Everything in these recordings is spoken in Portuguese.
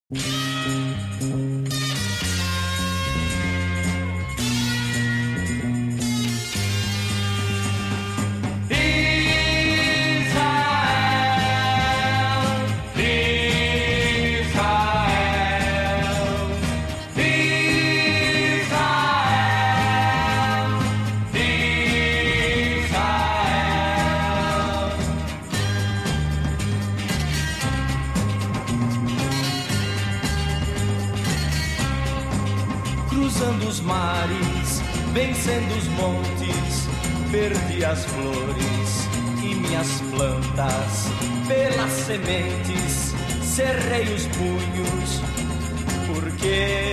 Cruzando os mares, vencendo os montes, perdi as flores e minhas plantas. Pelas sementes, cerrei os punhos, porque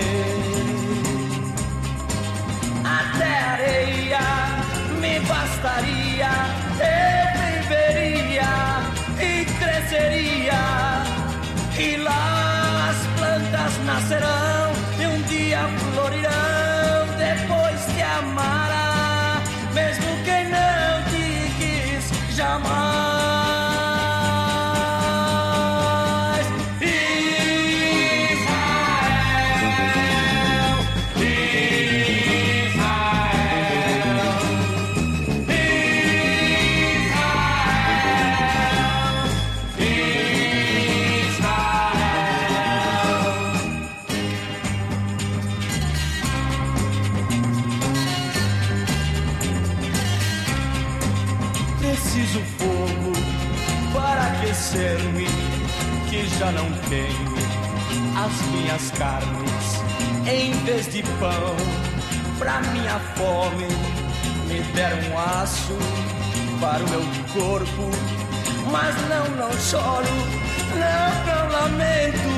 até areia me bastaria. Eu viveria e cresceria, e lá as plantas nascerão e um dia florirão. Depois te amará, mesmo quem não te quis jamais. Preciso fogo para aquecer-me, que já não tenho as minhas carnes. Em vez de pão, pra minha fome, me deram um aço para o meu corpo. Mas não choro, não lamento.